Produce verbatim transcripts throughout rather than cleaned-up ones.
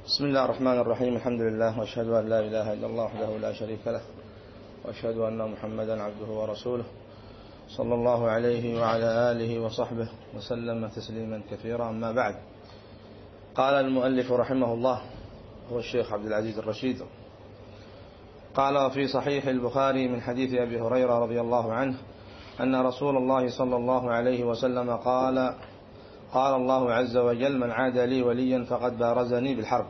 بسم الله الرحمن الرحيم. الحمد لله وأشهد أن لا إله إلا الله وحده لا شريك له، وأشهد أن محمدا عبده ورسوله صلى الله عليه وعلى آله وصحبه وسلم تسليما كثيرا. أما بعد، قال المؤلف رحمه الله هو الشيخ عبد العزيز الرشيد، قال في صحيح البخاري من حديث أبي هريرة رضي الله عنه أن رسول الله صلى الله عليه وسلم قال قال الله عز وجل: من عاد لي وليا فقد بارزني بالحرب.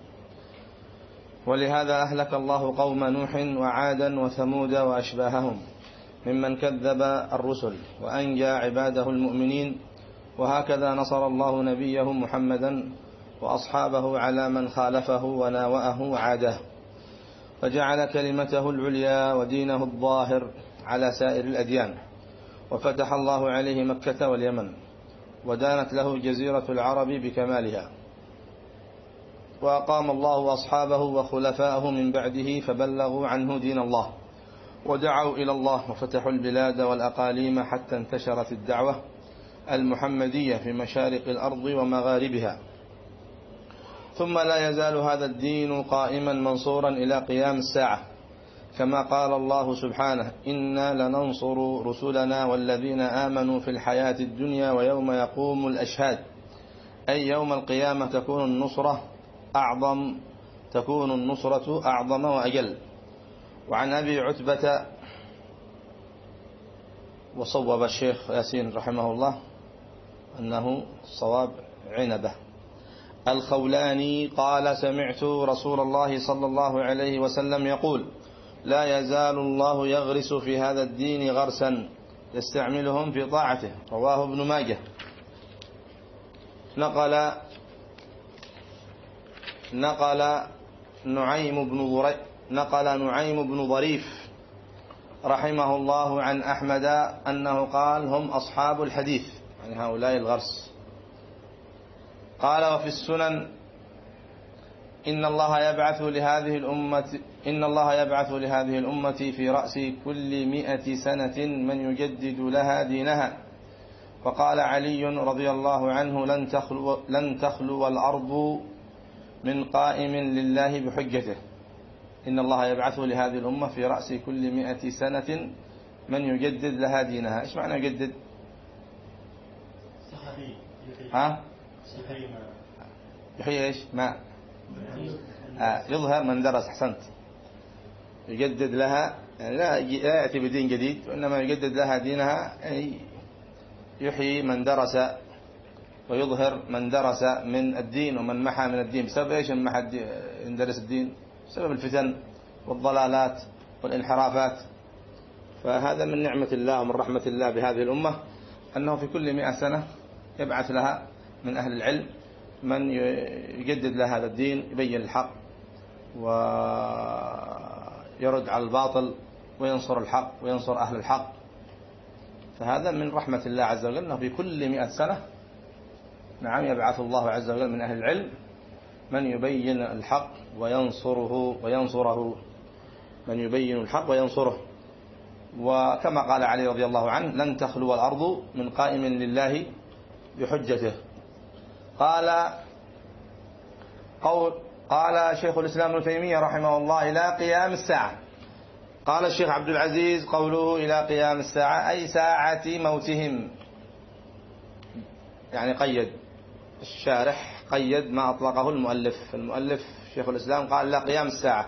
ولهذا أهلك الله قوم نوح وعادا وثمود وأشباههم ممن كذب الرسل وأنجى عباده المؤمنين، وهكذا نصر الله نبيه محمدا وأصحابه على من خالفه وناوأه وعاده، فجعل كلمته العليا ودينه الظاهر على سائر الأديان، وفتح الله عليه مكة واليمن، ودانت له جزيرة العرب بكمالها، وأقام الله أصحابه وخلفاءه من بعده فبلغوا عنه دين الله ودعوا إلى الله وفتحوا البلاد والأقاليم حتى انتشرت الدعوة المحمدية في مشارق الأرض ومغاربها. ثم لا يزال هذا الدين قائما منصورا إلى قيام الساعة، كما قال الله سبحانه: إنا لننصر رسلنا والذين آمنوا في الحياة الدنيا ويوم يقوم الأشهاد، أي يوم القيامة تكون النصرة أعظم تكون النصرة أعظم وأجل. وعن أبي عتبة، وصوب الشيخ ياسين رحمه الله أنه صواب عنبة الخولاني، قال: سمعت رسول الله صلى الله عليه وسلم يقول: لا يزال الله يغرس في هذا الدين غرسا يستعملهم في طاعته. رواه ابن ماجه. نقل نقل نعيم بن ضريف نقل نعيم بن ظريف رحمه الله عن أحمد أنه قال: هم أصحاب الحديث، يعني هؤلاء الغرس. قال: وفي السنن: إن الله يبعث لهذه الأمة إن الله يبعث لهذه الأمة في رأس كل مئة سنة من يجدد لها دينها. وقال علي رضي الله عنه: لن تخلو, لن تخلو الأرض من قائم لله بحجته. إن الله يبعث لهذه الأمة في رأس كل مئة سنة من يجدد لها دينها. إيش معنى يجدد؟ ها؟ يحيي إيش؟ ما آه يظهر من درس. أحسنت. يجدد لها، يعني لا يأتي بدين جديد، وإنما يجدد لها دينها، أي يحيي من درس ويظهر من درس من الدين ومن محى من الدين. بسبب إيش من محى يندرس الدين؟ بسبب الفتن والضلالات والانحرافات. فهذا من نعمة الله ومن رحمة الله بهذه الأمة، أنه في كل مئة سنة يبعث لها من أهل العلم من يجدد لها هذا الدين، يبين الحق ويرد على الباطل وينصر الحق وينصر أهل الحق. فهذا من رحمة الله عز وجل، أنه في كل مئة سنة نعم يبعث الله عز وجل من أهل العلم من يبين الحق وينصره وينصره من يبين الحق وينصره. وكما قال علي رضي الله عنه: لن تخلو الأرض من قائم لله بحجته. قال قول قال شيخ الإسلام ابن تيمية رحمه الله: إلى قيام الساعة. قال الشيخ عبد العزيز: قوله إلى قيام الساعة أي ساعة موتهم، يعني قيد الشارح قيد ما أطلقه المؤلف. المؤلف شيخ الإسلام قال: إلى قيام الساعة،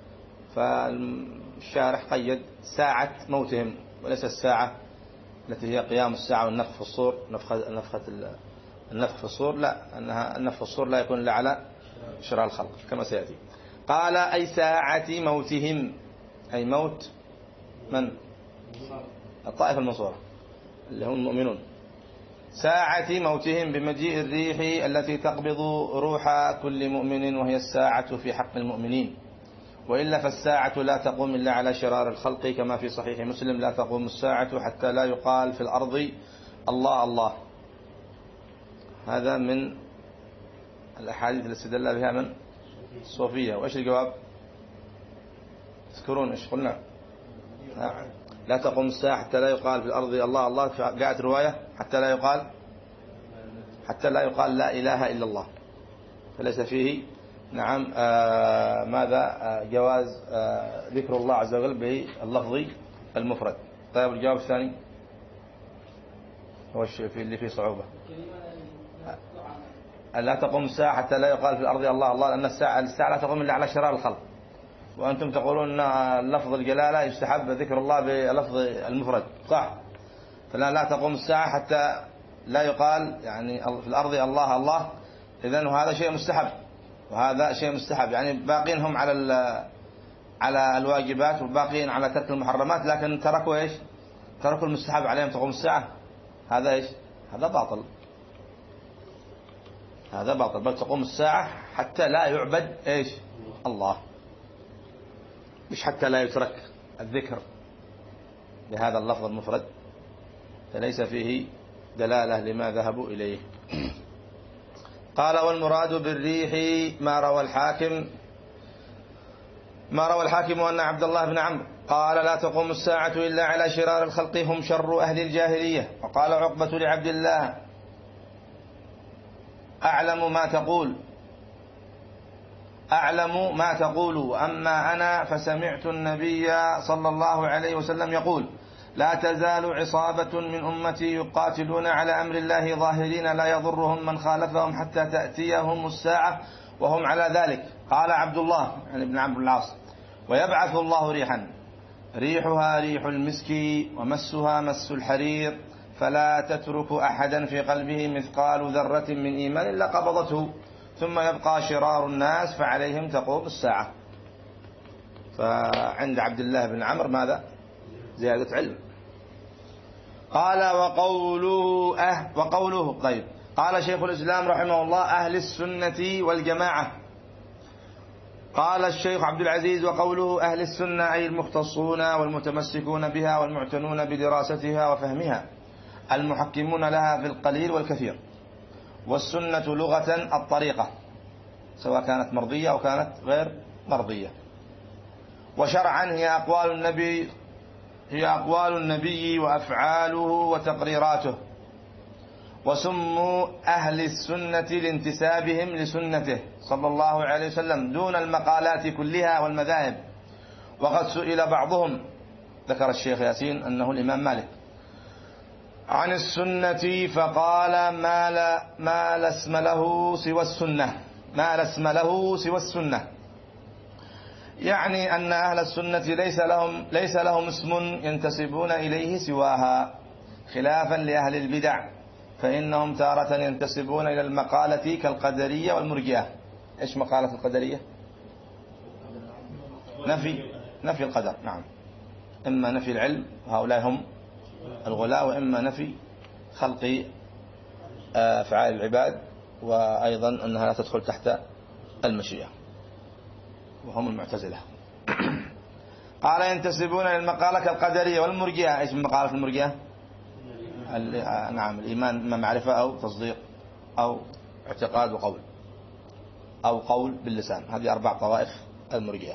فالشارح قيد ساعة موتهم، وليس الساعة التي هي قيام الساعة والنفخ في الصور. نفخة نفخة النفخ في الصور لا، أنها النفخ في الصور لا يكون إلا على شرع الخلق كما سيأتي. قال: أي ساعة موتهم، أي موت من؟ الطائفة المنصورة اللي هم المؤمنون. ساعة موتهم بمجيء الريح التي تقبض روح كل مؤمن، وهي الساعة في حق المؤمنين، وإلا فالساعة لا تقوم إلا على شرار الخلق، كما في صحيح مسلم: لا تقوم الساعة حتى لا يقال في الأرض الله الله. هذا من الأحاديث التي استدل بها من الصوفية. وإيش الجواب؟ تذكرون إيش قلنا؟ لا تقوم الساعة حتى لا يقال في الأرض الله الله. جاءت رواية حتى لا يقال حتى لا يقال لا إله إلا الله، فليس فيه نعم. آه ماذا آه جواز آه ذكر الله عز وجل باللفظ المفرد. طيب الجواب الثاني هو الشيء في اللي فيه صعوبة. لا تقوم الساعة حتى لا يقال في الأرض الله الله، لأن الساعة الساعة لا تقوم إلا على شرار الخلق، وأنتم تقولون أن لفظ الجلالة يستحب ذكر الله بلفظ المفرد، صح؟ فلا لا تقوم الساعة حتى لا يقال يعني في الأرض الله الله، إذن وهذا شيء مستحب، وهذا شيء مستحب، يعني باقين هم على على الواجبات وباقين على ترك المحرمات، لكن تركوا إيش؟ تركوا المستحب عليهم تقوم الساعة. هذا إيش؟ هذا باطل، هذا باطل. بل تقوم الساعة حتى لا يعبد إيش؟ الله، مش حتى لا يترك الذكر بهذا اللفظ المفرد، فليس فيه دلالة لما ذهبوا إليه. قال والمراد بالريح ما روى الحاكم ما روى الحاكم أن عبد الله بن عمرو قال لا تقوم الساعة إلا على شرار الخلق هم شر أهل الجاهلية. وقال عقبة لعبد الله أعلم ما تقول أعلم ما تقول وأما أنا فسمعت النبي صلى الله عليه وسلم يقول لا تزال عصابة من أمتي يقاتلون على أمر الله ظاهرين لا يضرهم من خالفهم حتى تأتيهم الساعة وهم على ذلك. قال عبد الله يعني ابن عمرو العاص ويبعث الله ريحا ريحها ريح المسك ومسها مس الحرير فلا تترك أحدا في قلبه مثقال ذرة من إيمان إلا قبضته ثم يبقى شرار الناس فعليهم تقوم الساعة. فعند عبد الله بن عمرو ماذا؟ زيادة علم. قال وقوله أه وقوله طيب. قال شيخ الإسلام رحمه الله أهل السنة والجماعة. قال الشيخ عبد العزيز وقوله أهل السنة أي المختصون والمتمسكون بها والمعتنون بدراستها وفهمها المحكمون لها في القليل والكثير. والسنة لغة الطريقة سواء كانت مرضية أو كانت غير مرضية. وشرعا هي أقوال النبي هي أقوال النبي وأفعاله وتقريراته. وسموا أهل السنة لانتسابهم لسنته صلى الله عليه وسلم دون المقالات كلها والمذاهب. وقد سئل بعضهم ذكر الشيخ ياسين أنه الإمام مالك عن السنة فقال ما لا, ما لا اسم له سوى السنة ما لا اسم له سوى السنة، يعني أن أهل السنة ليس لهم, ليس لهم اسم ينتسبون إليه سواها، خلافا لأهل البدع فإنهم تارة ينتسبون إلى المقالة كالقدرية والمرجئة. إيش مقالة القدرية؟ نفي نفي القدر، نعم، إما نفي العلم وهؤلاء هم الغلاة، وإما نفي خلق أفعال العباد، وأيضا أنها لا تدخل تحت المشيئة، وهم المعتزلة. قال ينتسبون للمقالة كالقدرية والمرجئة. إيش مقالة المرجئة؟ نعم الإيمان إما معرفة أو تصديق أو اعتقاد وقول أو قول باللسان، هذه أربع طوائف المرجئة.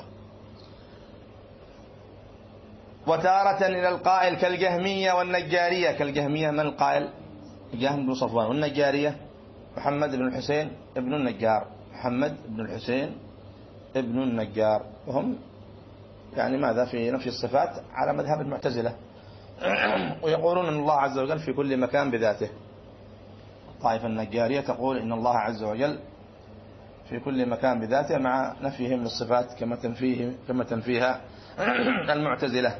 وتارة إلى القائل كالجهمية والنجارية. كالجهمية من القائل؟ جهم بن صفوان. والنجارية محمد بن الحسين ابن النجار محمد بن الحسين ابن النجار، وهم يعني ماذا في نفي الصفات على مذهب المعتزلة، ويقولون أن الله عز وجل في كل مكان بذاته. الطائفة النجارية تقول إن الله عز وجل في كل مكان بذاته مع نفيهم للصفات كما تنفيه كما تنفيها المعتزلة.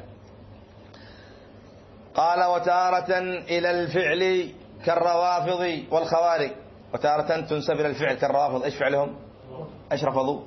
قال وتارة إلى الفعل كالروافض والخوارج. وتارة تنسب إلى الفعل كالروافض. إيش فعلهم؟ إيش رفضوا؟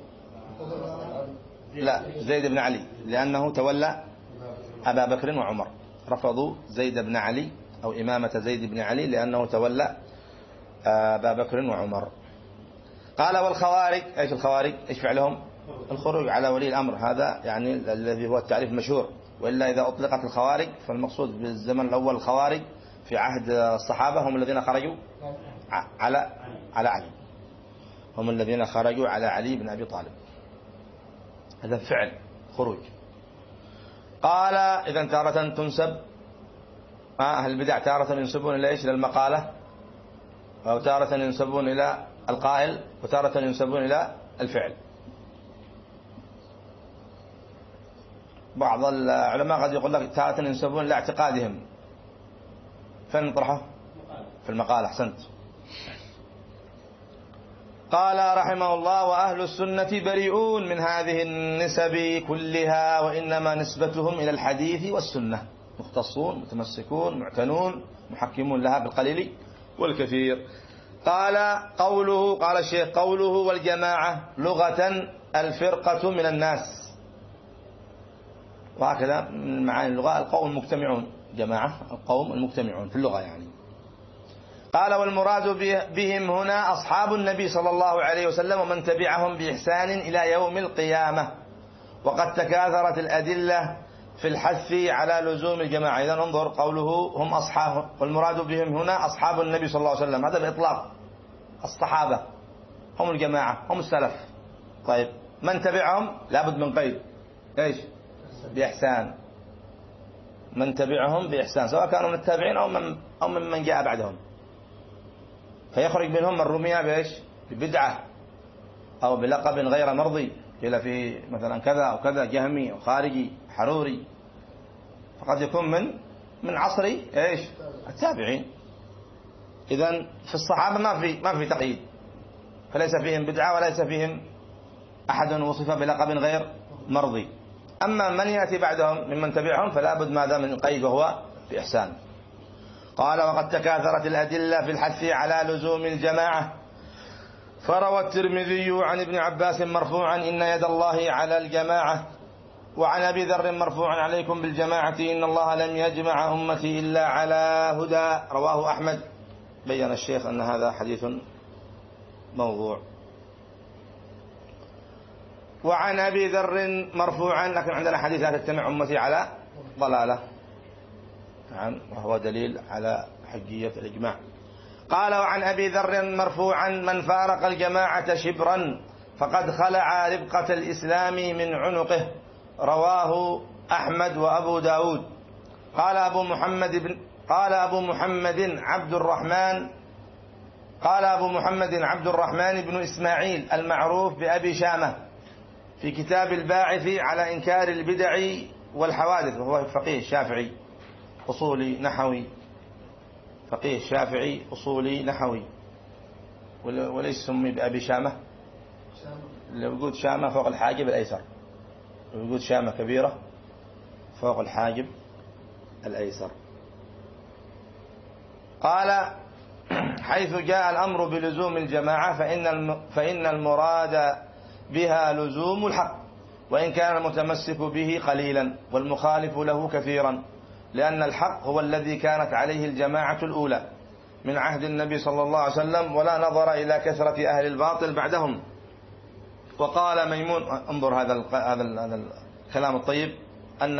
لا زيد بن علي، لأنه تولى أبا بكر وعمر. رفضوا زيد بن علي أو إمامة زيد بن علي لأنه تولى أبا بكر وعمر. قال والخوارج. إيش الخوارج؟ إيش فعلهم؟ الخروج على ولي الأمر. هذا يعني الذي هو التعريف المشهور، وإلا إذا أطلقت الخوارج فالمقصود بالزمن الأول الخوارج في عهد الصحابة هم الذين خرجوا على على علي، هم الذين خرجوا على علي بن أبي طالب. هذا فعل خروج. قال إذا تارة تنسب أهل البدع تارة ينسبون إلى إيش؟ إلى المقالة، أو تارة ينسبون إلى القائل وتارة ينسبون إلى الفعل. بعض العلماء قد يقول لك تارة ينسبون إلى اعتقادهم. فين نطرحه؟ في المقال. أحسنت. قال رحمه الله: وأهل السنة بريئون من هذه النسب كلها، وإنما نسبتهم إلى الحديث والسنة، مختصون متمسكون معتنون محكمون لها بالقليل والكثير. قال قوله قال الشيخ قوله والجماعة لغة الفرقة من الناس، وهكذا من معاني اللغة القوم المجتمعون. جماعة القوم المجتمعون في اللغة يعني. قال والمراد بهم هنا أصحاب النبي صلى الله عليه وسلم ومن تبعهم بإحسان إلى يوم القيامة. وقد تكاثرت الأدلة في الحث على لزوم الجماعة. إذن انظر قوله هم أصحاب، والمراد بهم هنا أصحاب النبي صلى الله عليه وسلم، هذا بإطلاق. الصحابة هم الجماعة، هم السلف. طيب من تبعهم لابد من قيد، إيش؟ بإحسان. من تبعهم بإحسان، سواء كانوا من التابعين أو من أو ممن جاء بعدهم. فيخرج منهم من رمي بإيش؟ ببدعة أو بلقب غير مرضي، قيل في مثلا كذا أو كذا، جهمي أو خارجي حروري، فقد يكون من من عصر إيش؟ التابعين. إذن في الصحابة ما في ما في تقييد، فليس فيهم بدعة وليس فيهم أحد وصف بلقب غير مرضي. أما من يأتي بعدهم ممن تبعهم فلا بد ماذا من قيد، وهو بإحسان. قال وقد تكاثرت الأدلة في الحث على لزوم الجماعة. فروى الترمذي عن ابن عباس مرفوعا إن يد الله على الجماعة، وعن أبي ذر مرفوعا عليكم بالجماعة إن الله لم يجمع أمتي إلا على هدى. رواه أحمد. بيّن الشيخ أن هذا حديث موضوع. وعن أبي ذر مرفوعا، لكن عندنا حديث لا تجتمع أمتي على ضلالة، نعم، وهو دليل على حجية الإجماع. قال وعن أبي ذر مرفوعا من فارق الجماعة شبرا فقد خلع ربقة الإسلام من عنقه. رواه أحمد وأبو داود. قال أبو محمد بن قال أبو محمد عبد الرحمن قال أبو محمد عبد الرحمن بن إسماعيل المعروف بأبي شامة في كتاب الباعث على إنكار البدع والحوادث، وهو فقيه شافعي أصولي نحوي، فقيه شافعي أصولي نحوي، وليس سمي بأبي شامة. لو يقول شامة فوق الحاجب الأيسر، لو يقول شامة كبيرة فوق الحاجب الأيسر. قال حيث جاء الأمر بلزوم الجماعة فإن فإن المراد بها لزوم الحق، وإن كان المتمسك به قليلا والمخالف له كثيرا، لأن الحق هو الذي كانت عليه الجماعة الأولى من عهد النبي صلى الله عليه وسلم، ولا نظر إلى كثرة أهل الباطل بعدهم. وقال ميمون، انظر هذا هذا الكلام الطيب، أن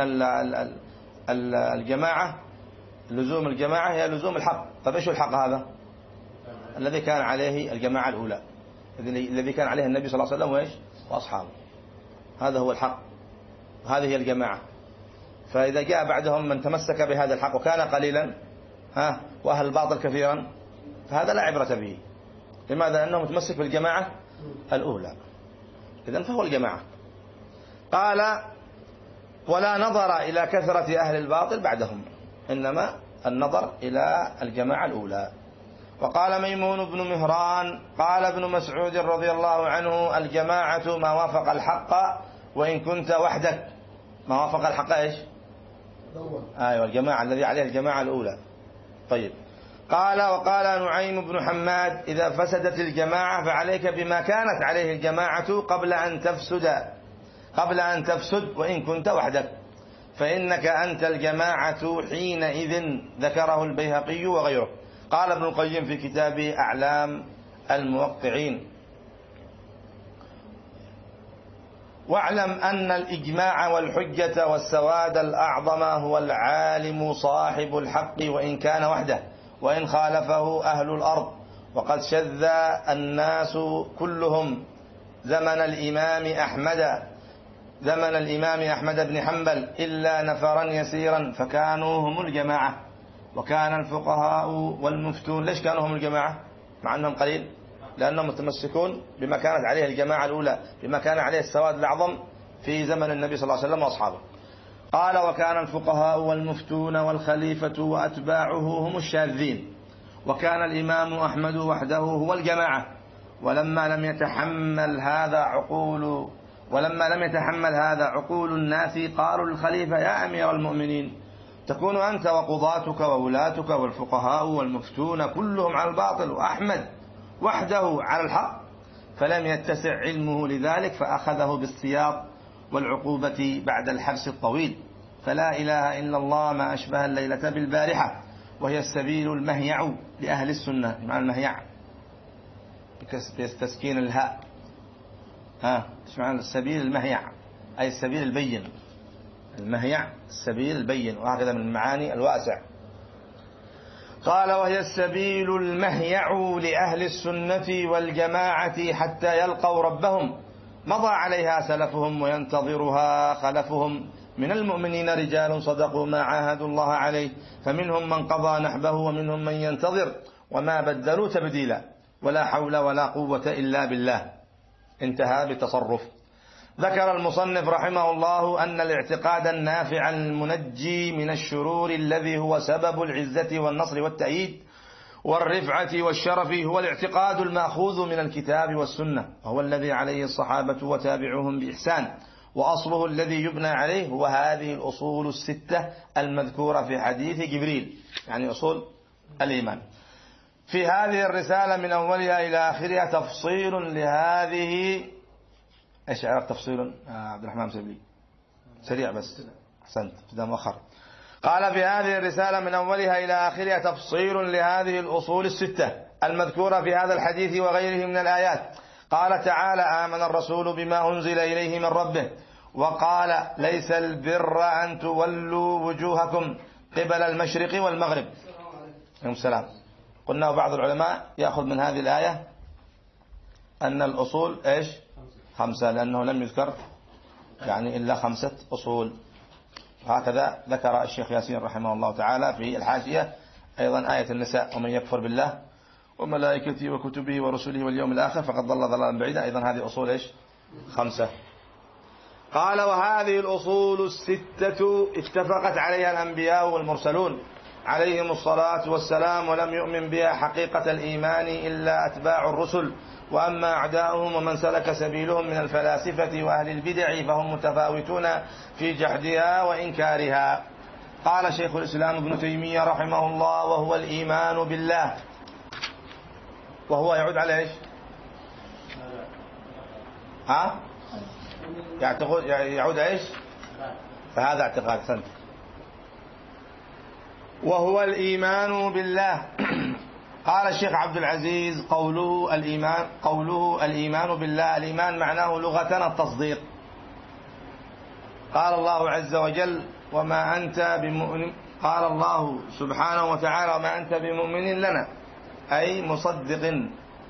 الجماعة لزوم الجماعة هي لزوم الحق. طيب ايش الحق هذا؟ الذي كان عليه الجماعة الأولى، الذي كان عليه النبي صلى الله عليه وسلم وإيش وأصحابه، هذا هو الحق، هذه هي الجماعة. فإذا جاء بعدهم من تمسك بهذا الحق وكان قليلا ها وأهل الباطل كثيرا، فهذا لا عبرة به. لماذا؟ لأنه متمسك بالجماعة الأولى، إذن فهو الجماعة. قال ولا نظر إلى كثرة أهل الباطل بعدهم، إنما النظر إلى الجماعة الأولى. وقال ميمون بن مهران قال ابن مسعود رضي الله عنه الجماعة ما وافق الحق وإن كنت وحدك. ما وافق الحق إيش؟ أيوة الجماعة الذي عليه الجماعة الأولى. طيب قال وقال نعيم بن حماد إذا فسدت الجماعة فعليك بما كانت عليه الجماعة قبل أن تفسد قبل أن تفسد وإن كنت وحدك، فإنك أنت الجماعة حينئذ. ذكره البيهقي وغيره. قال ابن القيم في كتابه أعلام الموقعين واعلم أن الإجماع والحجة والسواد الأعظم هو العالم صاحب الحق وإن كان وحده وإن خالفه أهل الأرض. وقد شذ الناس كلهم زمن الإمام أحمد زمن الإمام أحمد بن حنبل إلا نفرا يسيرا فكانوا هم الجماعة. وكان الفقهاء والمفتون ليش كانوا هم الجماعة مع أنهم قليل؟ لأنهم متمسكون بما كانت عليه الجماعة الأولى، بما كان عليه السواد الأعظم في زمن النبي صلى الله عليه وسلم وأصحابه. قال: وكان الفقهاء والمفتون والخليفة وأتباعه هم الشاذين، وكان الإمام أحمد وحده هو الجماعة. ولما لم يتحمل هذا عقول ولما لم يتحمل هذا عقول الناس قالوا للخليفة: يا أمير المؤمنين، تكون أنت وقضاتك وولاتك والفقهاء والمفتون كلهم على الباطل، وأحمد وحده على الحق. فلم يتسع علمه لذلك، فأخذه بالسياط والعقوبة بعد الحبس الطويل. فلا إله إلا الله ما أشبه الليلة بالبارحة، وهي السبيل المهيع لأهل السنة. مع المهيع بتسكين الهاء، ها ايش معنى السبيل المهيع؟ أي السبيل البين. المهيع السبيل البين، وهكذا من المعاني الواسع. قال: وهي السبيل المهيع لأهل السنة والجماعة حتى يلقوا ربهم، مضى عليها سلفهم وينتظرها خلفهم من المؤمنين رجال صدقوا ما عاهدوا الله عليه، فمنهم من قضى نحبه ومنهم من ينتظر، وما بدلوا تبديلا، ولا حول ولا قوة إلا بالله. انتهى بتصرف. ذكر المصنف رحمه الله أن الاعتقاد النافع المنجي من الشرور الذي هو سبب العزة والنصر والتأييد والرفعة والشرف هو الاعتقاد المأخوذ من الكتاب والسنة، وهو الذي عليه الصحابة وتابعوهم بإحسان، وأصله الذي يبنى عليه هو هذه الأصول الستة المذكورة في حديث جبريل، يعني أصول الإيمان. في هذه الرسالة من أولها إلى آخرها تفصيل لهذه. ايش عرفت تفصيل عبد الرحمن سبلي؟ سريع بس، احسنت، ده مؤخر. قال: في هذه الرسالة من أولها إلى آخرها تفصيل لهذه الأصول الستة المذكورة في هذا الحديث وغيره من الآيات. قال تعالى: آمن الرسول بما أنزل إليه من ربه، وقال: ليس البر أن تولوا وجوهكم قبل المشرق والمغرب. عليكم السلام. قلنا بعض العلماء يأخذ من هذه الآية أن الأصول إيش؟ خمسة، لأنه لم يذكر يعني إلا خمسة أصول. هكذا ذكر الشيخ ياسين رحمه الله تعالى في الحاشية أيضا آية النساء: ومن يكفر بالله وملائكته وكتبه ورسله واليوم الآخر فقد ضل ضلالا بعيدا. أيضا هذه أصول إيش؟ خمسة. قال: وهذه الأصول الستة اتفقت عليها الأنبياء والمرسلون عليهم الصلاة والسلام، ولم يؤمن بها حقيقة الإيمان إلا أتباع الرسل. وأما أعداؤهم ومن سلك سبيلهم من الفلاسفة وأهل البدع فهم متفاوتون في جحدها وإنكارها. قال شيخ الإسلام ابن تيمية رحمه الله: وهو الإيمان بالله. وهو يعود على إيش؟ ها؟ يعود إيش؟ فهذا اعتقاد. سنت. وهو الإيمان بالله. قال الشيخ عبد العزيز: قوله الإيمان قوله الإيمان بالله، الإيمان معناه لغة التصديق. قال الله عز وجل: وما أنت بمؤمن. قال الله سبحانه وتعالى: وما أنت بمؤمن لنا، أي مصدق.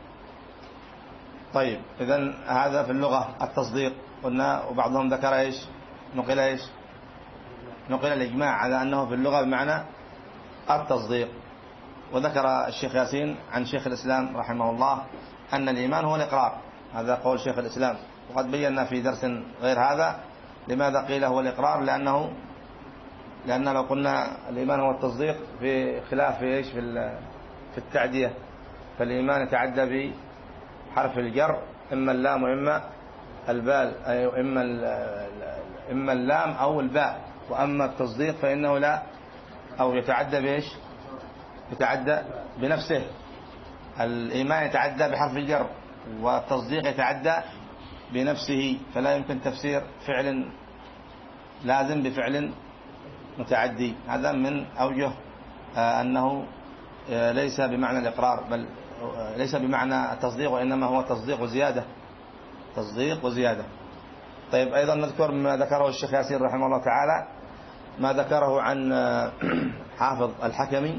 طيب، إذن هذا في اللغة التصديق قلنا. وبعضهم ذكر إيش؟ نقل إيش؟ نقل الإجماع على أنه في اللغة بمعنى التصديق. وذكر الشيخ ياسين عن شيخ الإسلام رحمه الله أن الإيمان هو الإقرار. هذا قول شيخ الإسلام، وقد بينا في درس غير هذا لماذا قيل هو الإقرار، لأنه لأن لو قلنا الإيمان هو التصديق في خلاف في إيش في في التعدية، فالإيمان يتعدى بحرف الجر، إما اللام وإما البال، أي إما إما اللام أو الباء. وأما التصديق فإنه لا، أو يتعدى بإيش؟ يتعدى بنفسه. الإيمان يتعدى بحرف الجر، والتصديق يتعدى بنفسه، فلا يمكن تفسير فعل لازم بفعل متعدي. هذا من أوجه أنه ليس بمعنى الإقرار، بل ليس بمعنى التصديق، وإنما هو تصديق وزيادة، تصديق وزيادة. طيب، أيضا نذكر ما ذكره الشيخ ياسين رحمه الله تعالى، ما ذكره عن حافظ الحكمي.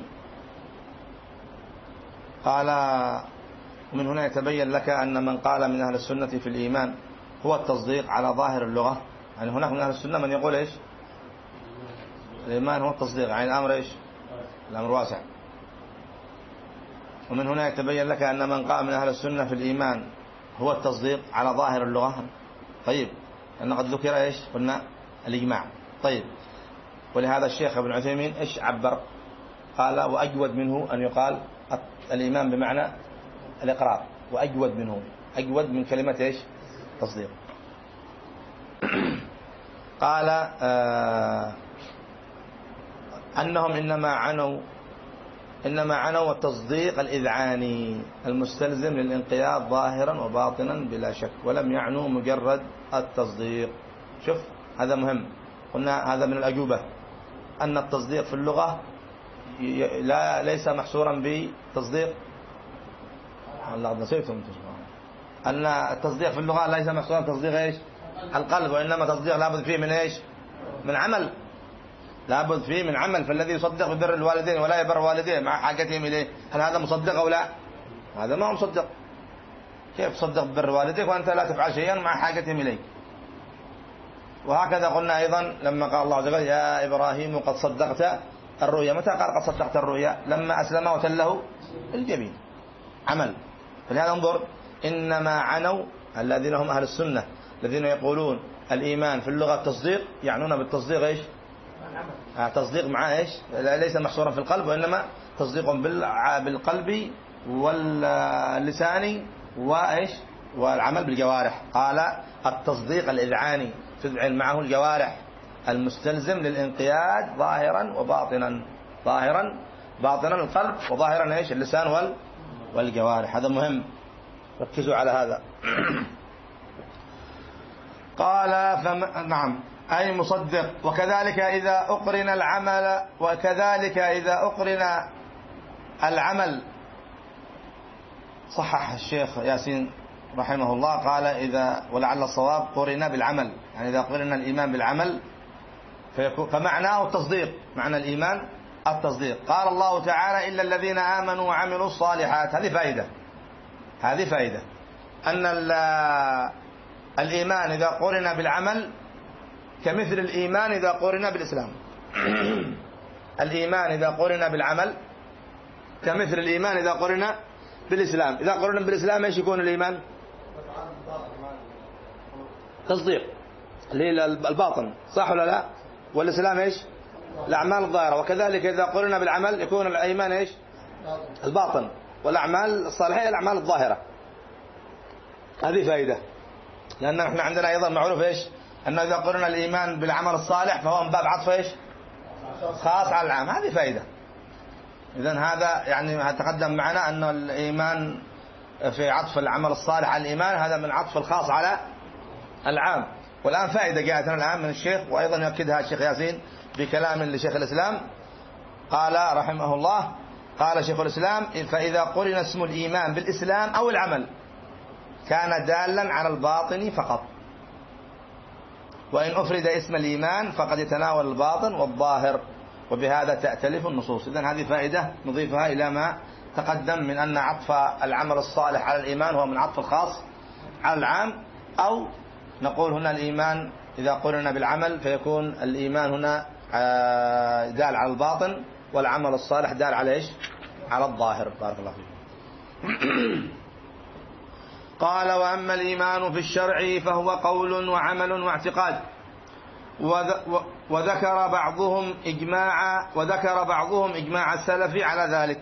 قال: ومن هنا يتبين لك أن من قال من أهل السنة في الإيمان هو التصديق على ظاهر اللغة. يعني هناك من أهل السنة من يقول إيش؟ الإيمان هو التصديق، يعني الأمر إيش؟ الأمر واسع. ومن هنا يتبين لك أن من قام من أهل السنة في الإيمان هو التصديق على ظاهر اللغة. طيب أن قد ذكر إيش قلنا الإجماع. طيب ولهذا الشيخ ابن عثيمين إيش عبر؟ قال وأجود منه أن يقال الإيمان بمعنى الإقرار، وأجود منه أجود من كلمة إيش تصديق. قال آه أنهم إنما عنوا إنما عنوا التصديق الإذعاني المستلزم للانقياد ظاهرا وباطنا بلا شك، ولم يعنوا مجرد التصديق. شوف هذا مهم، قلنا هذا من الأجوبة أن التصديق في اللغة لا ليس محصورا بتصديق الله نسيتم أن التصديق في اللغة ليس محصورا بتصديق إيش القلب، وإنما تصديق لابد فيه من إيش من عمل، لابد فيه من عمل. فالذي يصدق ببر الوالدين ولا يبر والديه مع حاجتهم إليه هل هذا مصدق أو لا؟ هذا ما هو مصدق. كيف تصدق ببر والديك وأنت لا تفعل شيئا مع حاجتهم إليك؟ وهكذا قلنا أيضا لما قال الله عز وجل يا إبراهيم قد صدقت الرؤيا، متى قال قد صدقت الرؤيا؟ لما أسلم وتله الجبين، عمل. فلهذا انظر إنما عنوا الذين هم أهل السنة الذين يقولون الإيمان في اللغة التصديق، يعنون بالتصديق إيش تصديق مع إيش ليس محصورا في القلب، وإنما تصديق بالقلب واللسان وإيش والعمل بالجوارح. قال التصديق الإذعاني تذعن معه الجوارح المستلزم للانقياد ظاهرا وباطنا، ظاهرا باطنا القلب وظاهرا إيش اللسان وال والجوارح. هذا مهم، ركزوا على هذا. قال فم... نعم أي مصدق. وكذلك إذا أقرن العمل وكذلك إذا أقرن العمل صحح الشيخ ياسين رحمه الله قال إذا ولعل الصواب قرن بالعمل، يعني إذا قرن الإيمان بالعمل فمعناه التصديق، معنى الإيمان التصديق. قال الله تعالى إلا الذين آمنوا وعملوا الصالحات. هذه فائدة هذه فائدة أن الإيمان إذا قرن بالعمل كمثل الإيمان إذا قرن بالإسلام. الإيمان إذا قرن بالعمل كمثل الإيمان إذا قرن بالإسلام. إذا قرن بالإسلام إيش يكون الإيمان؟ تصديق للباطن، صح ولا لا؟ والإسلام إيش؟ الأعمال الظاهرة. وكذلك إذا قرن بالعمل يكون الإيمان إيش؟ الباطن، والأعمال الصالحة الأعمال الظاهرة. هذه فائدة، لأن احنا عندنا أيضا معروف إيش؟ أنه إذا قرن الإيمان بالعمل الصالح فهو من باب عطف إيش؟ خاص على العام. هذه فائدة. إذن هذا يعني تقدم معنا أن الإيمان في عطف العمل الصالح على الإيمان هذا من عطف الخاص على العام. والآن فائدة جاءتنا الآن من الشيخ، وأيضا يؤكدها الشيخ ياسين بكلام لشيخ الإسلام قال رحمه الله. قال شيخ الإسلام فإذا قرن اسم الإيمان بالإسلام أو العمل كان دالا على الباطن فقط، وإن أفرد اسم الإيمان فقد يتناول الباطن والظاهر، وبهذا تأتلف النصوص. إذن هذه فائدة نضيفها إلى ما تقدم من أن عطف العمل الصالح على الإيمان هو من عطف الخاص على العام، أو نقول هنا الإيمان إذا قرن بالعمل فيكون الإيمان هنا دال على الباطن والعمل الصالح دال على إيش؟ على الظاهر. بارك الله فيكم. قال وأما الإيمان في الشرع فهو قول وعمل واعتقاد. وذكر بعضهم إجماع وذكر بعضهم إجماع السلف على ذلك.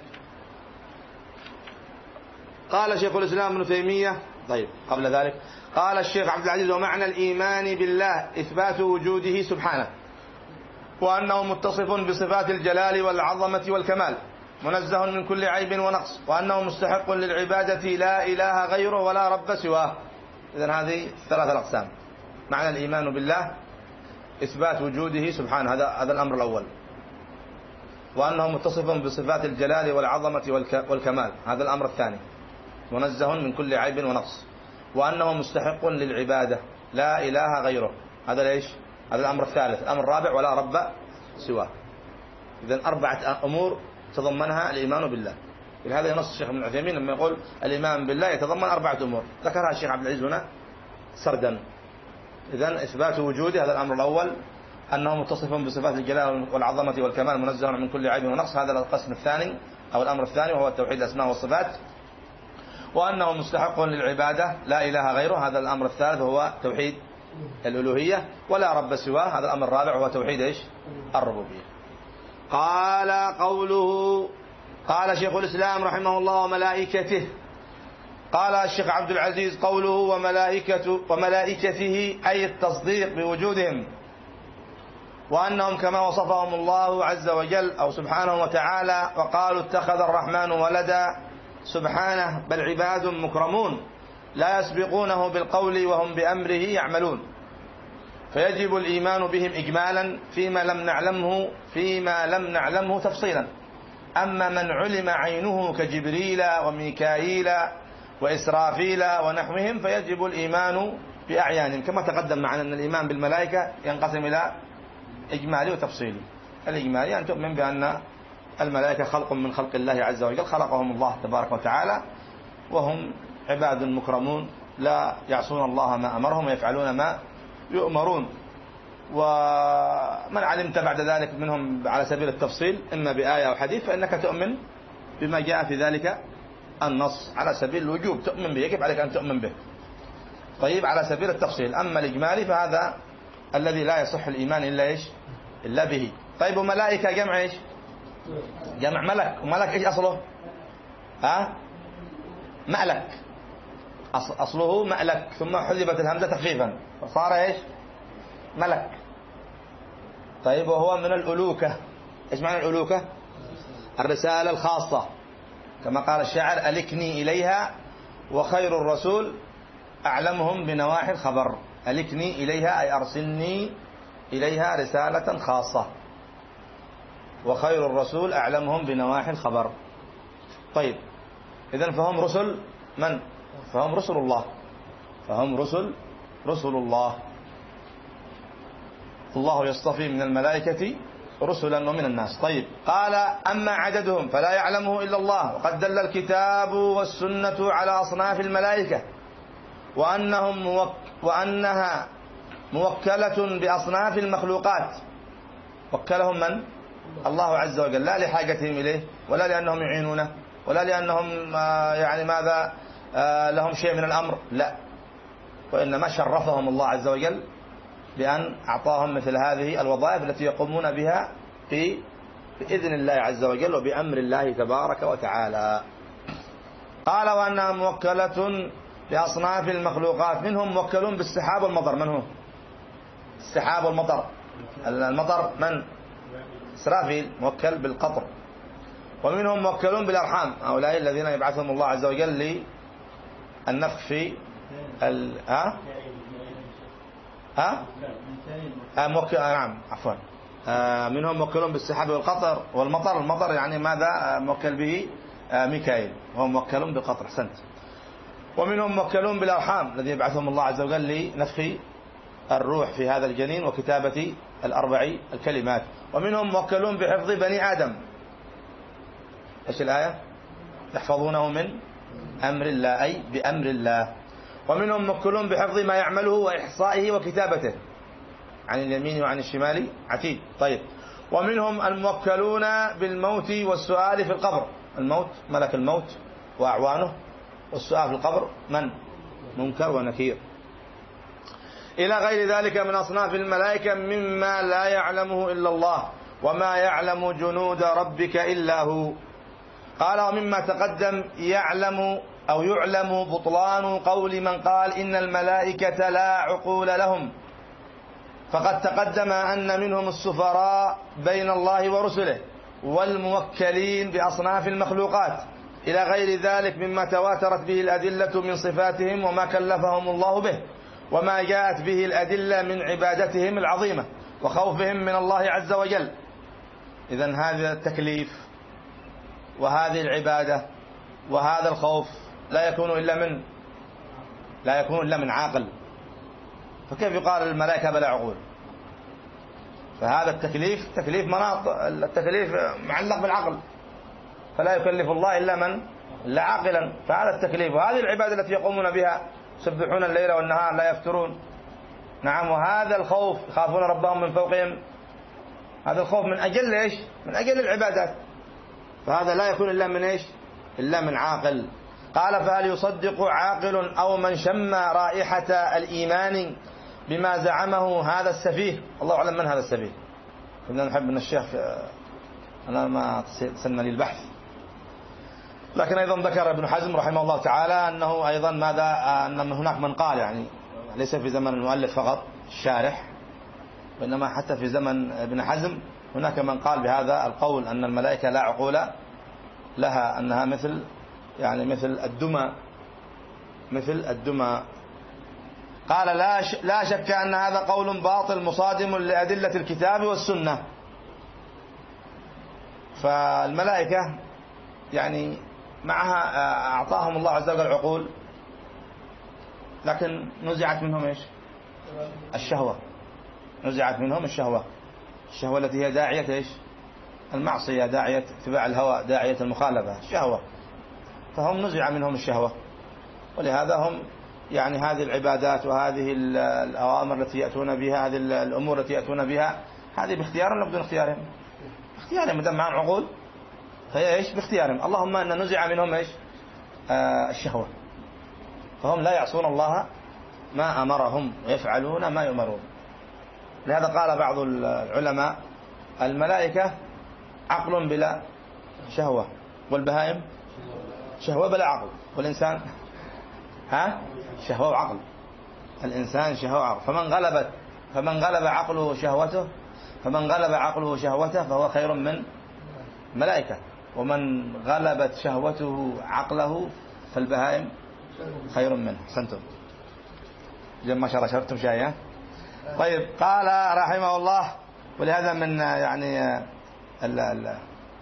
قال شيخ الإسلام ابن تيمية طيب قبل ذلك قال الشيخ عبد العزيز ومعنى الإيمان بالله إثبات وجوده سبحانه، وأنه متصف بصفات الجلال والعظمة والكمال منزه من كل عيب ونقص، وأنه مستحق للعبادة لا إله غيره ولا رب سواه. إذن هذه ثلاثة أقسام. معنى الإيمان بالله إثبات وجوده سبحانه، هذا هذا الأمر الأول. وأنه متصف بصفات الجلال والعظمة والكمال، هذا الأمر الثاني. منزه من كل عيب ونقص، وأنه مستحق للعبادة لا إله غيره، هذا ليش؟ هذا الأمر الثالث. الأمر الرابع ولا رب سواه. إذن أربعة أمور تضمنها الإيمان بالله. لهذا ينص الشيخ ابن عثيمين لما يقول الإيمان بالله يتضمن أربعة أمور، ذكرها الشيخ عبد العزيز هنا سردا. إذن إثبات وجوده هذا الأمر الأول، أنه متصف بصفات الجلال والعظمة والكمال منزه من كل عيب ونقص، هذا القسم الثاني. أو الأمر الثاني وهو توحيد الأسماء والصفات، وأنه مستحق للعبادة لا إله غيره. هذا الأمر الثالث هو توحيد الألوهية، ولا رب سواه. هذا الأمر الرابع هو توحيد إيش؟ الربوبية. قال قوله، قال شيخ الإسلام رحمه الله وملائكته. قال الشيخ عبد العزيز قوله وملائكته وملائكته أي التصديق بوجودهم، وأنهم كما وصفهم الله عز وجل أو سبحانه وتعالى وقالوا اتخذ الرحمن ولدا، سبحانه بل عباد مكرمون لا يسبقونه بالقول وهم بأمره يعملون، فيجب الإيمان بهم إجمالا فيما لم نعلمه فيما لم نعلمه تفصيلا. أما من علم عينه كجبريل وميكائيل وإسرافيل ونحوهم فيجب الإيمان بأعيانهم، كما تقدم معنا أن الإيمان بالملائكة ينقسم إلى إجمالي وتفصيلي. الإجمالي أن تؤمن بأن الملائكة خلق من خلق الله عز وجل، خلقهم الله تبارك وتعالى، وهم عباد مكرمون لا يعصون الله ما أمرهم ويفعلون ما يؤمرون. ومن علمت بعد ذلك منهم على سبيل التفصيل إما بآية أو حديث فإنك تؤمن بما جاء في ذلك النص على سبيل الوجوب، تؤمن به، يجب عليك أن تؤمن به. طيب على سبيل التفصيل. أما الإجمالي فهذا الذي لا يصح الإيمان إلا إيش؟ إلا به. طيب وملائكة جمع إيش؟ جمع ملك. وملك إيش أصله؟ ها؟ مألك، أصله مألك ثم حذفت الهمزة تخفيفا فصار إيش؟ ملك. طيب وهو من الألوكة. إيش معنى الألوكة؟ الرسالة الخاصة، كما قال الشاعر ألكني إليها وخير الرسول أعلمهم بنواحي الخبر. ألكني إليها أي أرسلني إليها رسالة خاصة، وخير الرسول أعلمهم بنواحي الخبر. طيب إذن فهم رسل من؟ فهم رسل الله، فهم رسل رسل الله. الله يصطفي من الملائكة رسلا ومن الناس. طيب قال أما عددهم فلا يعلمه إلا الله، وقد دل الكتاب والسنة على أصناف الملائكة وأنهم موك وأنها موكلة بأصناف المخلوقات. وكلهم من؟ الله عز وجل، لا لحاجتهم إليه ولا لأنهم يعينونه ولا لأنهم يعني ماذا لهم شيء من الأمر، لا، وإنما شرفهم الله عز وجل بأن أعطاهم مثل هذه الوظائف التي يقومون بها في بإذن الله عز وجل وبأمر الله تبارك وتعالى. قال وأنها موكلة بأصناف المخلوقات، منهم موكلون بالسحاب والمطر. من هو السحاب والمطر؟ المطر من؟ إسرافيل موكل بالقطر. ومنهم موكلون بالأرحام، هؤلاء الذين يبعثهم الله عز وجل للنفخ في ال... ها ها آه موكل آه نعم عفوا آه منهم موكلون بالسحاب والقطر والمطر. المطر يعني ماذا؟ آه موكل به آه ميكائيل، وهم موكلون بالقطر. أحسنت. ومنهم موكلون بالأرحام الذي يبعثهم الله عز وجل لنفخ الروح في هذا الجنين وكتابة الأربع الكلمات. ومنهم موكلون بحفظ بني آدم. ايش الآية؟ يحفظونه من أمر الله أي بأمر الله. ومنهم موكلون بحفظ ما يعمله وإحصائه وكتابته عن اليمين وعن الشمال عتيد. طيب ومنهم الموكلون بالموت والسؤال في القبر. الموت ملك الموت وأعوانه، والسؤال في القبر من؟ منكر ونكير. إلى غير ذلك من أصناف الملائكة مما لا يعلمه إلا الله، وما يعلم جنود ربك إلا هو. قال ومما تقدم يعلم أو يعلم بطلان قول من قال إن الملائكة لا عقول لهم، فقد تقدم أن منهم السفراء بين الله ورسله والموكلين بأصناف المخلوقات إلى غير ذلك مما تواترت به الأدلة من صفاتهم وما كلفهم الله به، وما جاءت به الأدلة من عبادتهم العظيمة وخوفهم من الله عز وجل. إذن هذا التكليف وهذه العبادة وهذا الخوف لا يكون إلا من لا يكون إلا من عاقل. فكيف يقال الملائكة بلا عقول؟ فهذا التكليف تكليف مناط، التكليف معلق بالعقل، فلا يكلف الله إلا من لا عاقلا. فهذا التكليف وهذه العبادة التي يقومون بها، يسبحون الليل والنهار لا يفترون. نعم. وهذا الخوف يخافون ربهم من فوقهم، هذا الخوف من أجل إيش؟ من أجل العبادات. فهذا لا يكون إلا من إيش؟ إلا من عاقل. قال فهل يصدق عاقل أو من شم رائحة الإيمان بما زعمه هذا السفيه؟ الله أعلم من هذا السفيه. كنا نحب أن الشيخ أنا ما سن لي البحث، لكن أيضا ذكر ابن حزم رحمه الله تعالى أنه أيضا ماذا أن هناك من قال، يعني ليس في زمن المؤلف فقط الشارح، وإنما حتى في زمن ابن حزم هناك من قال بهذا القول أن الملائكة لا عقول لها، أنها مثل يعني مثل الدمى مثل الدمى. قال لا لا شك أن هذا قول باطل مصادم لأدلة الكتاب والسنة. فالملائكة يعني معها أعطاهم الله عز وجل عقول، لكن نزعت منهم إيش؟ الشهوة. نزعت منهم الشهوة، الشهوة التي هي داعية إيش؟ المعصية، داعية اتباع الهوى، داعية المخالفة، الشهوة. فهم نزع منهم الشهوة، ولهذا هم يعني هذه العبادات وهذه الأوامر التي يأتون بها، هذه الأمور التي يأتون بها، هذه باختيارهم ولا بدون اختيارهم؟ باختيارهم، ما دام معهم عقول فهي إيش؟ باختيارهم. اللهم أن نزع منهم إيش؟ آه الشهوة. فهم لا يعصون الله ما أمرهم ويفعلون ما يؤمرون. لهذا قال بعض العلماء الملائكة عقل بلا شهوة، والبهائم شهوة بلا عقل، والإنسان ها شهوة وعقل. الإنسان شهوة وعقل، فمن غلبت فمن غلب عقله شهوته فمن غلب عقله شهوته فهو خير من ملائكة، ومن غلبت شهوته عقله فالبهائم خير منه. سنتم جمع شرع شرطم شاية. طيب قال رحمه الله ولهذا من يعني ال ال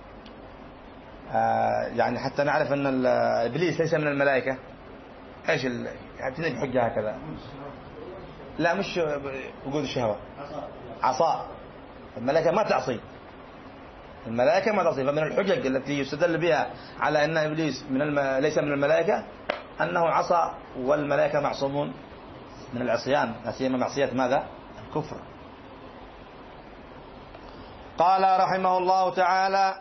يعني حتى نعرف أن إبليس ليس من الملائكة. إيش يعني تنجي بحجة هكذا؟ لا مش وجود الشهوة، عصاء. الملائكة ما تعصي، الملائكة ما تعصي. فمن الحجج التي يستدل بها على أن إبليس من الم... ليس من الملائكة أنه عصى، والملائكة معصومون من العصيان، لا سيما معصية ماذا؟ الكفر. قال رحمه الله تعالى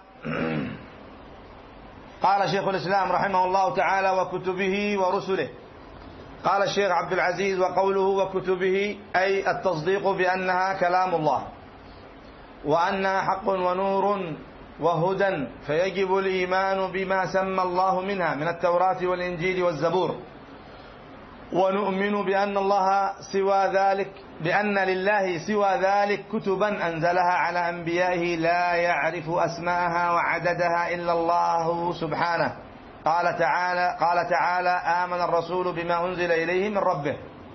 قال شيخ الإسلام رحمه الله تعالى وكتبه ورسله. قال الشيخ عبد العزيز وقوله وكتبه أي التصديق بأنها كلام الله وأنها حق ونور وهدى، فيجب الإيمان بما سمى الله منها من التوراة والإنجيل والزبور، ونؤمن بأن الله سوى ذلك بأن لله سوى ذلك كتبا أنزلها على أنبيائه لا يعرف أسماءها وعددها إلا الله سبحانه. قال تعالى قال تعالى آمن الرسول بما أنزل إليه من ربه،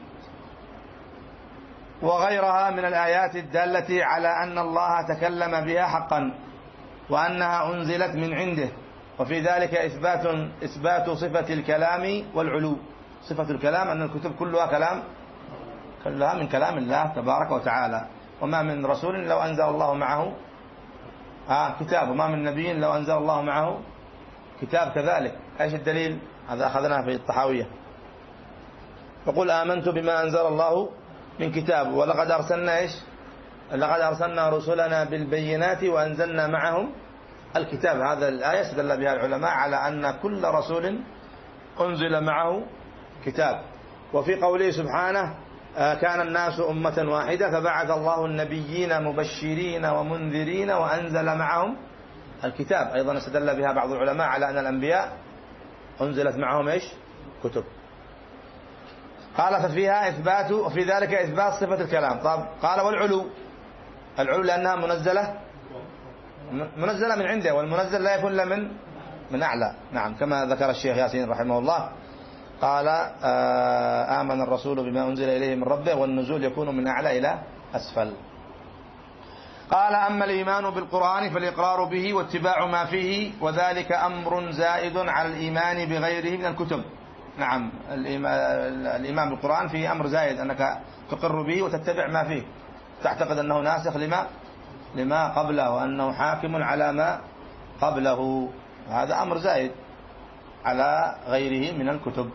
وغيرها من الآيات الدالة على أن الله تكلم بها حقا وأنها أنزلت من عنده. وفي ذلك إثبات إثبات صفة الكلام والعلو. صفة الكلام أن الكتب كلها كلام كلها من كلام الله تبارك وتعالى، وما من رسول لو أنزل الله معه آه كتاب، وما من نبي لو أنزل الله معه كتاب كذلك. ايش الدليل؟ هذا أخذناه في الطحاوية. فقل آمنت بما أنزل الله من كتاب ولقد أرسلنا إيش لقد أرسلنا رسلنا بالبينات وأنزلنا معهم الكتاب. هذا الآية استدل بها العلماء على أن كل رسول أنزل معه كتاب. وفي قوله سبحانه كان الناس أمة واحدة فبعث الله النبيين مبشرين ومنذرين وأنزل معهم الكتاب. أيضا استدل بها بعض العلماء على أن الأنبياء أنزلت معهم إيش كتب. قال ففيها إثبات وفي ذلك إثبات صفة الكلام. طب قال والعلو، العلو لأنها منزلة منزلة من عنده، والمنزل لا يكون إلا من من أعلى. نعم كما ذكر الشيخ ياسين رحمه الله قال آمن الرسول بما أنزل إليه من ربه، والنزول يكون من أعلى إلى أسفل. قال أما الإيمان بالقرآن فالإقرار به واتباع ما فيه، وذلك أمر زائد على الإيمان بغيره من الكتب. نعم الإيمان بالقرآن فيه أمر زائد، أنك تقر به وتتبع ما فيه، تعتقد أنه ناسخ لما لما قبله وأنه حاكم على ما قبله. هذا أمر زائد على غيره من الكتب.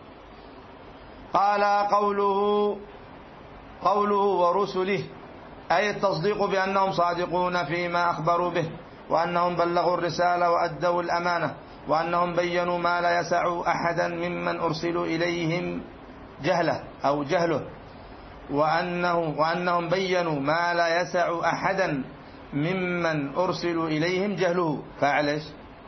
قال قوله قوله ورسله أي التصديق بأنهم صادقون فيما أخبروا به وأنهم بلغوا الرسالة وأدوا الأمانة، وأنهم بينوا ما لا يسع أحدا ممن أرسلوا إليهم جهله أو جهله، وأنه وأنهم بينوا ما لا يسع أحدا ممن أرسلوا إليهم جهله. فاعل إيش؟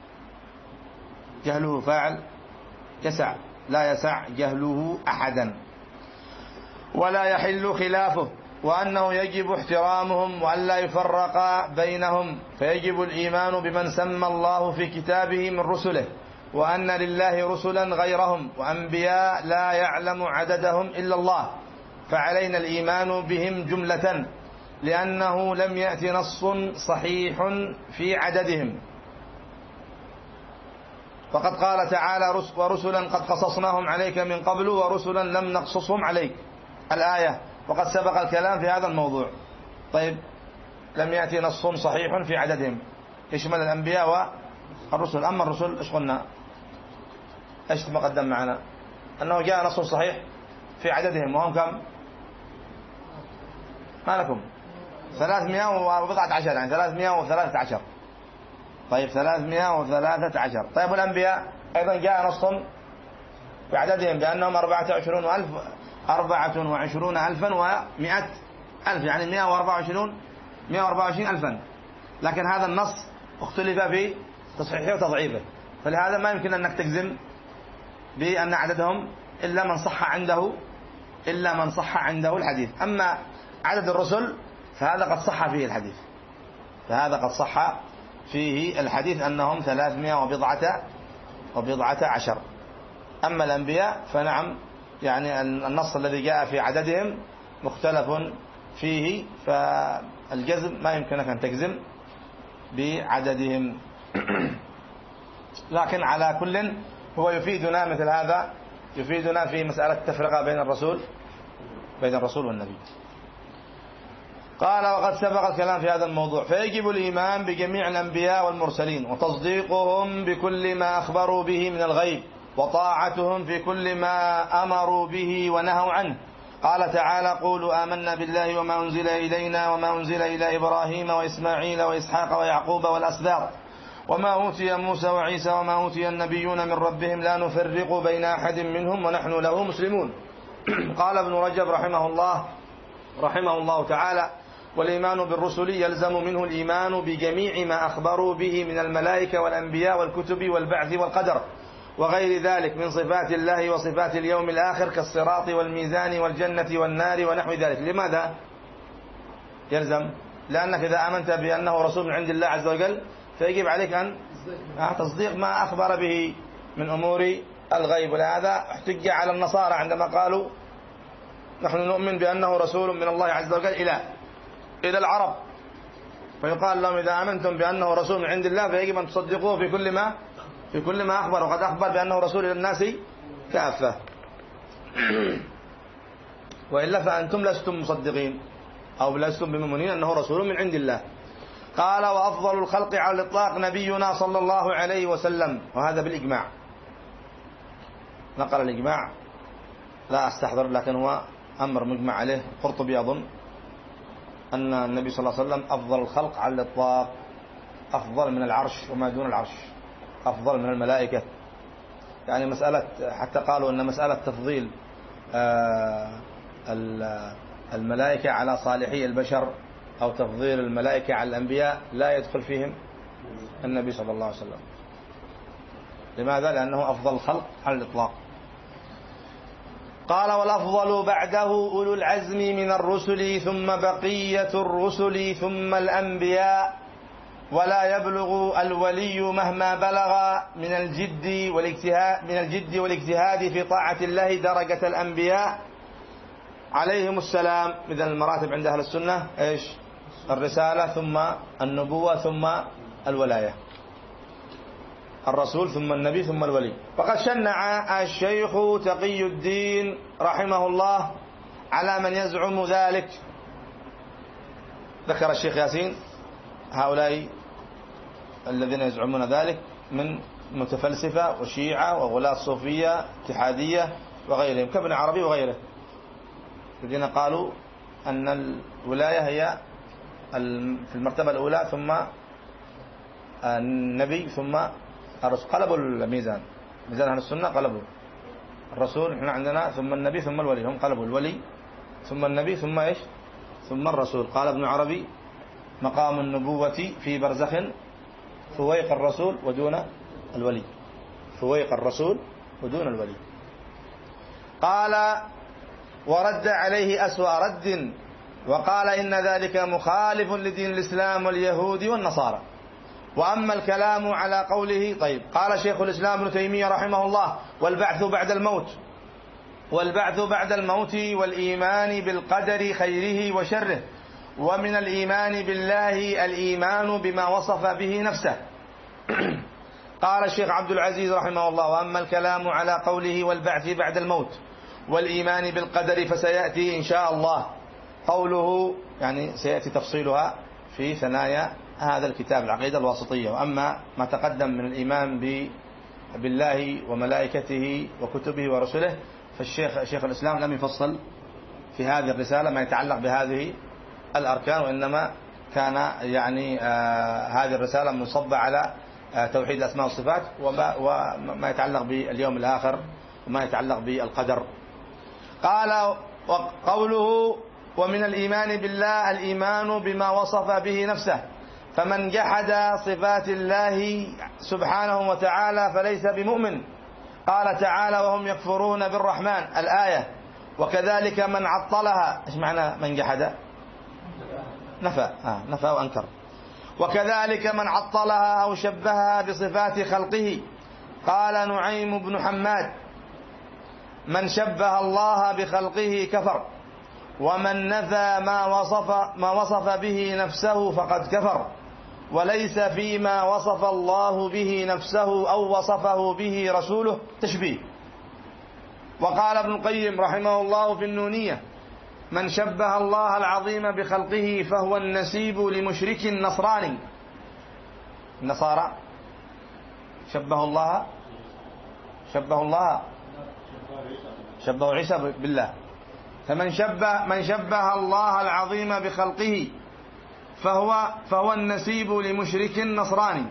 جهله فاعل يسع، لا يسع جهله أحدا ولا يحل خلافه، وأنه يجب احترامهم وأن لا يفرق بينهم، فيجب الإيمان بمن سمى الله في كتابه من رسله، وأن لله رسلا غيرهم وأنبياء لا يعلم عددهم إلا الله، فعلينا الإيمان بهم جملة، لأنه لم يأت نص صحيح في عددهم. فقد قال تعالى: ورسلا قد قصصناهم عليك من قبل ورسلا لم نقصصهم عليك، الآية. وقد سبق الكلام في هذا الموضوع. طيب، لم يأتي نص صحيح في عددهم، يشمل الأنبياء والرسل. أما الرسل إيش قلنا؟ إيش تقدم معنا؟ أنه جاء نص صحيح في عددهم، وهم كم؟ ما لكم؟ ثلاثمائة وبضعة عشر، يعني ثلاثمائة وثلاثة عشر. طيب، ثلاثمائة وثلاثة عشر. طيب، والأنبياء أيضا جاء نص في عددهم بأنهم أربعة وعشرون ألف أربعة وعشرون ألفا ومئة ألف، يعني مئة وأربعة وعشرون مئة وأربعة وعشرين ألفا. لكن هذا النص اختلف في تصحيحه وتضعيفه، فلهذا ما يمكن أنك تجزم بأن عددهم إلا من صح عنده إلا من صح عنده الحديث. أما عدد الرسل فهذا قد صح فيه الحديث فهذا قد صح فيه الحديث أنهم ثلاثمائة وبضعة وبضعة عشر. أما الأنبياء فنعم، يعني النص الذي جاء في عددهم مختلف فيه، فالجزم ما يمكنك أن تجزم بعددهم. لكن على كل هو يفيدنا مثل هذا، يفيدنا في مسألة التفرقة بين الرسول بين الرسول والنبي. قال: وقد سبق الكلام في هذا الموضوع. فيجب الإيمان بجميع الأنبياء والمرسلين، وتصديقهم بكل ما أخبروا به من الغيب، وطاعتهم في كل ما أمروا به ونهوا عنه. قال تعالى: قولوا آمنا بالله وما أنزل إلينا وما أنزل إلى إبراهيم وإسماعيل وإسحاق ويعقوب والأسباط وما أوتي موسى وعيسى وما أوتي النبيون من ربهم لا نفرق بين أحد منهم ونحن له مسلمون. قال ابن رجب رحمه الله رحمه الله تعالى: والإيمان بالرسل يلزم منه الإيمان بجميع ما أخبروا به من الملائكة والأنبياء والكتب والبعث والقدر وغير ذلك من صفات الله وصفات اليوم الآخر، كالصراط والميزان والجنة والنار ونحو ذلك. لماذا يلزم؟ لأنك إذا آمنت بأنه رسول من عند الله عز وجل فيجب عليك أن تصديق ما أخبر به من أمور الغيب. ولهذا احتج على النصارى عندما قالوا: نحن نؤمن بأنه رسول من الله عز وجل إلى إلى العرب، فيقال لهم: إذا آمنتم بأنه رسول من عند الله فيجب أن تصدقوه في كل ما في كل ما أخبر، وقد أخبر بأنه رسول إلى الناس كافة. وإلا فأنتم لستم مصدقين أو لستم بمؤمنين أنه رسول من عند الله. قال: وأفضل الخلق على الإطلاق نبينا صلى الله عليه وسلم، وهذا بالإجماع. نقل الإجماع، لا أستحضر، لكن هو أمر مجمع عليه. قرطبي أظن أن النبي صلى الله عليه وسلم أفضل الخلق على الإطلاق، أفضل من العرش وما دون العرش، أفضل من الملائكة. يعني مسألة، حتى قالوا أن مسألة تفضيل الملائكة على صالحي البشر أو تفضيل الملائكة على الأنبياء لا يدخل فيهم النبي صلى الله عليه وسلم. لماذا؟ لأنه أفضل الخلق على الإطلاق. قال: والأفضل بعده أولو العزم من الرسل، ثم بقية الرسل، ثم الأنبياء، ولا يبلغ الولي مهما بلغ من الجد والاجتهاد من الجد والاجتهاد في طاعة الله درجة الأنبياء عليهم السلام. إذن المراتب عند أهل السنة إيش؟ الرسالة، ثم النبوة، ثم الولاية. الرسول ثم النبي ثم الولي. فقد شنع الشيخ تقي الدين رحمه الله على من يزعم ذلك. ذكر الشيخ ياسين هؤلاء الذين يزعمون ذلك من متفلسفة وشيعة وغلاة صوفية اتحادية وغيرهم كابن عربي وغيره، الذين قالوا أن الولاية هي في المرتبة الأولى ثم النبي ثم الرسول. قلبوا الميزان، ميزان أهل السنة قلبوا الرسول، احنا عندنا ثم النبي ثم الولي، هم قلبوا الولي ثم النبي ثم ايش؟ ثم الرسول. قال ابن عربي: مقام النبوة في برزخ فويق الرسول ودون الولي، فويق الرسول ودون الولي. قال: ورد عليه أسوأ رد، وقال إن ذلك مخالف لدين الإسلام واليهود والنصارى. وأما الكلام على قوله، طيب، قال شيخ الإسلام ابن تيمية رحمه الله: والبعث بعد الموت، والبعث بعد الموت والإيمان بالقدر خيره وشره، ومن الإيمان بالله الإيمان بما وصف به نفسه. قال الشيخ عبد العزيز رحمه الله: وأما الكلام على قوله والبعث بعد الموت والإيمان بالقدر فسيأتي إن شاء الله قوله، يعني سيأتي تفصيلها في ثنايا هذا الكتاب العقيدة الواسطية. وأما ما تقدم من الإيمان بالله وملائكته وكتبه ورسله فالشيخ شيخ الإسلام لم يفصل في هذه الرسالة ما يتعلق بهذه الأركان، وإنما كان يعني آه هذه الرسالة منصبة على آه توحيد الأسماء والصفات وما, وما يتعلق باليوم الآخر وما يتعلق بالقدر. قال: وقوله ومن الإيمان بالله الإيمان بما وصف به نفسه، فمن جحد صفات الله سبحانه وتعالى فليس بمؤمن. قال تعالى: وهم يكفرون بالرحمن، الآية. وكذلك من عطلها، ايش معنى من جحد؟ نفى آه نفى وأنكر. وكذلك من عطلها أو شبهها بصفات خلقه. قال نعيم بن حماد: من شبه الله بخلقه كفر، ومن نفى ما وصف ما وصف به نفسه فقد كفر، وليس فيما وصف الله به نفسه أو وصفه به رسوله تشبيه. وقال ابن القيم رحمه الله في النونية: من شبه الله العظيم بخلقه فهو النسيب لمشرك نصراني. النصارى شبه الله شبه الله شبه عيسى بالله. فمن شبه من شبه الله العظيم بخلقه فهو فهو النسيب لمشرك نصراني.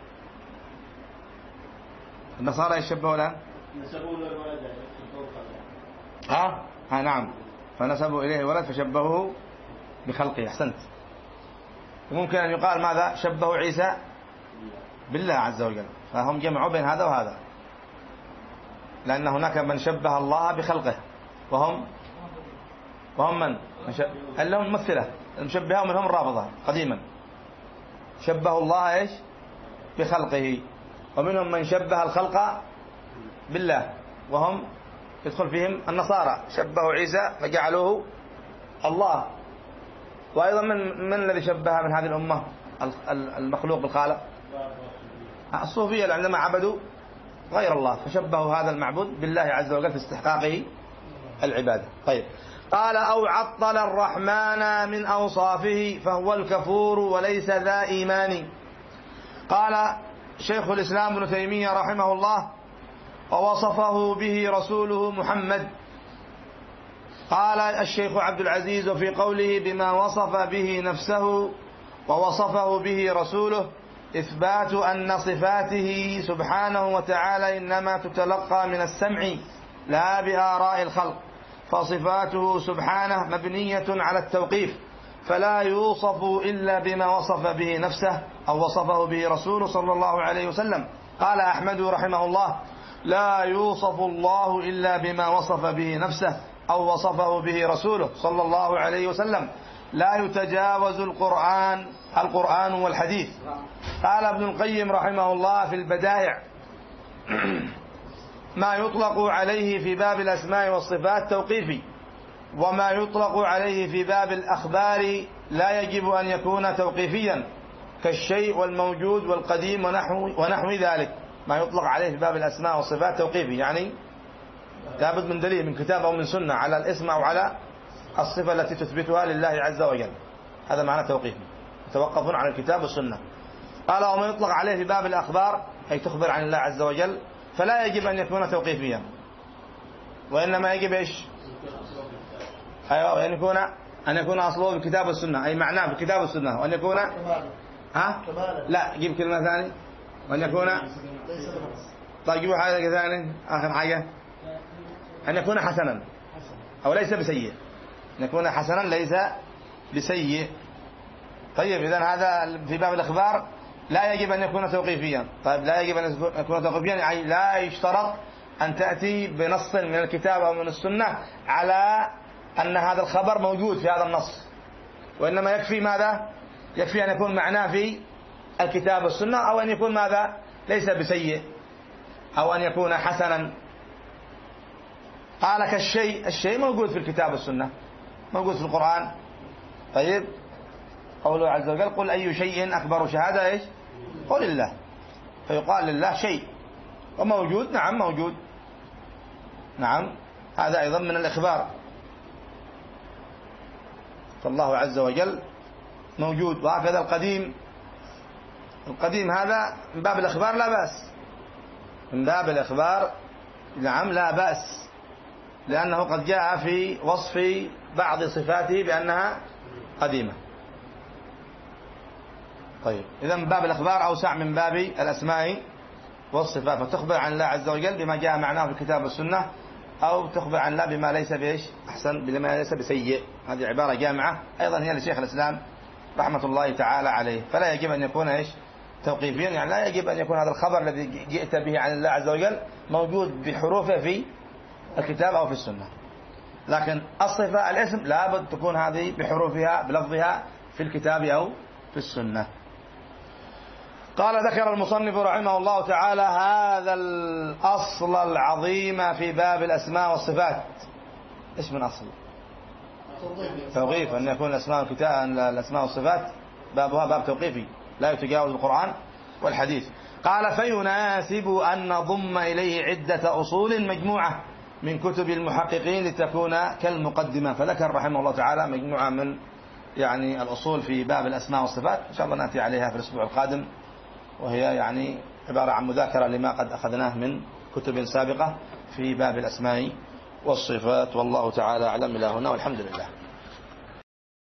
النصارى يشبهوا الآن ها ها نعم، فنسبوا إليه ولد فشبهوه بخلقه. أحسنت. ممكن أن يقال ماذا؟ شبهوا عيسى بالله عز وجل، فهم جمعوا بين هذا وهذا، لأن هناك من شبه الله بخلقه وهم وهم من اللي هم ممثلة المشبهة، ومنهم الرافضة قديما شبهوا الله إيش بخلقه، ومنهم من شبه الخلق بالله وهم يدخل فيهم النصارى شبهوا عيسى فجعلوه الله. وأيضا من من الذي شبه من هذه الأمة المخلوق بالخالق؟ الصوفية عندما عبدوا غير الله فشبهوا هذا المعبود بالله عز وجل في استحقاقه العبادة. طيب، قال: أو عطل الرحمن من أوصافه فهو الكفور وليس ذا إيمان. قال شيخ الإسلام ابن تيمية رحمه الله: ووصفه به رسوله محمد. قال الشيخ عبد العزيز في قوله بما وصف به نفسه ووصفه به رسوله: إثبات أن صفاته سبحانه وتعالى إنما تتلقى من السمع لا بآراء الخلق، فصفاته سبحانه مبنية على التوقيف، فلا يوصف إلا بما وصف به نفسه أو وصفه به رسوله صلى الله عليه وسلم. قال أحمد رحمه الله: لا يوصف الله إلا بما وصف به نفسه أو وصفه به رسوله صلى الله عليه وسلم، لا يتجاوز القرآن القرآن والحديث. قال ابن القيم رحمه الله في البدائع: ما يطلق عليه في باب الأسماء والصفات توقيفي، وما يطلق عليه في باب الأخبار لا يجب أن يكون توقيفيا، كالشيء والموجود والقديم ونحو, ونحو ذلك. ما يطلق عليه في باب الأسماء والصفات توقيفي، يعني لابد من دليل من كتاب أو من سنة على الاسم أو على الصفة التي تثبتها لله عز وجل، هذا معنى توقيفي، يتوقفون على الكتاب والسنة. قال: وما يطلق عليه في باب الأخبار أي تخبر عن الله عز وجل فلا يجب أن يكون توقيفيا، وإنما يجب إيش؟ أيوة، أن يكون أن يكون أصله بالكتاب والسنة، أي معناه بالكتاب والسنة، وأن يكون ها؟ لا جيب كلمة ثانية. وأن يكون طيب جيبوا حاجة ثانية آخر حاجة أن يكون حسنا أو ليس بسيء. أن يكون حسنا ليس بسيء. طيب إذن هذا في باب الإخبار لا يجب أن يكون توقيفيا. طيب لا يجب أن يكون توقيفيا يعني لا يشترط أن تأتي بنص من الكتاب أو من السنة على أن هذا الخبر موجود في هذا النص، وإنما يكفي ماذا؟ يكفي أن يكون معناه في الكتاب والسنة، أو أن يكون ماذا؟ ليس بسيء، أو أن يكون حسنا. قال كالشيء، الشيء موجود في الكتاب والسنة، موجود في القرآن. طيب قوله عز وجل قل أي شيء أكبر شهادة إيش؟ قل الله. فيقال لله شيء وموجود. نعم موجود، نعم هذا أيضا من الإخبار. فالله عز وجل موجود. وهكذا القديم، القديم هذا من باب الإخبار لا بأس، من باب الإخبار نعم لا بأس، لأنه قد جاء في وصف بعض صفاته بأنها قديمة. طيب إذا من باب الإخبار أوسع من باب الأسماء والصفات، فتخبر عن الله عز وجل بما جاء معناه في الكتاب والسنة، أو تخبر عن الله بما ليس بإيش أحسن، بما ليس بسيء. هذه عبارة جامعة أيضا هي لشيخ الإسلام رحمة الله تعالى عليه. فلا يجب أن يكون إيش توقيفيا، يعني لا يجب أن يكون هذا الخبر الذي جئت به عن الله عز وجل موجود بحروفه في الكتاب أو في السنة. لكن الصفة الاسم لابد تكون هذه بحروفها بلفظها في الكتاب أو في السنة. قال ذكر المصنف رحمه الله تعالى هذا الأصل العظيم في باب الأسماء والصفات. إيش من أصل؟ توقيف، أن يكون الأسماء والكتاب الأسماء والصفات بابها باب توقيفي لا يتجاوز القرآن والحديث. قال فيناسب أن نضم إليه عدة أصول مجموعة من كتب المحققين لتكون كالمقدمة. فذكر رحمه الله تعالى مجموعة من يعني الأصول في باب الأسماء والصفات، إن شاء الله نأتي عليها في الأسبوع القادم، وهي يعني عبارة عن مذاكرة لما قد أخذناه من كتب سابقة في باب الأسماء والصفات. والله تعالى أعلم. إلى هنا والحمد لله.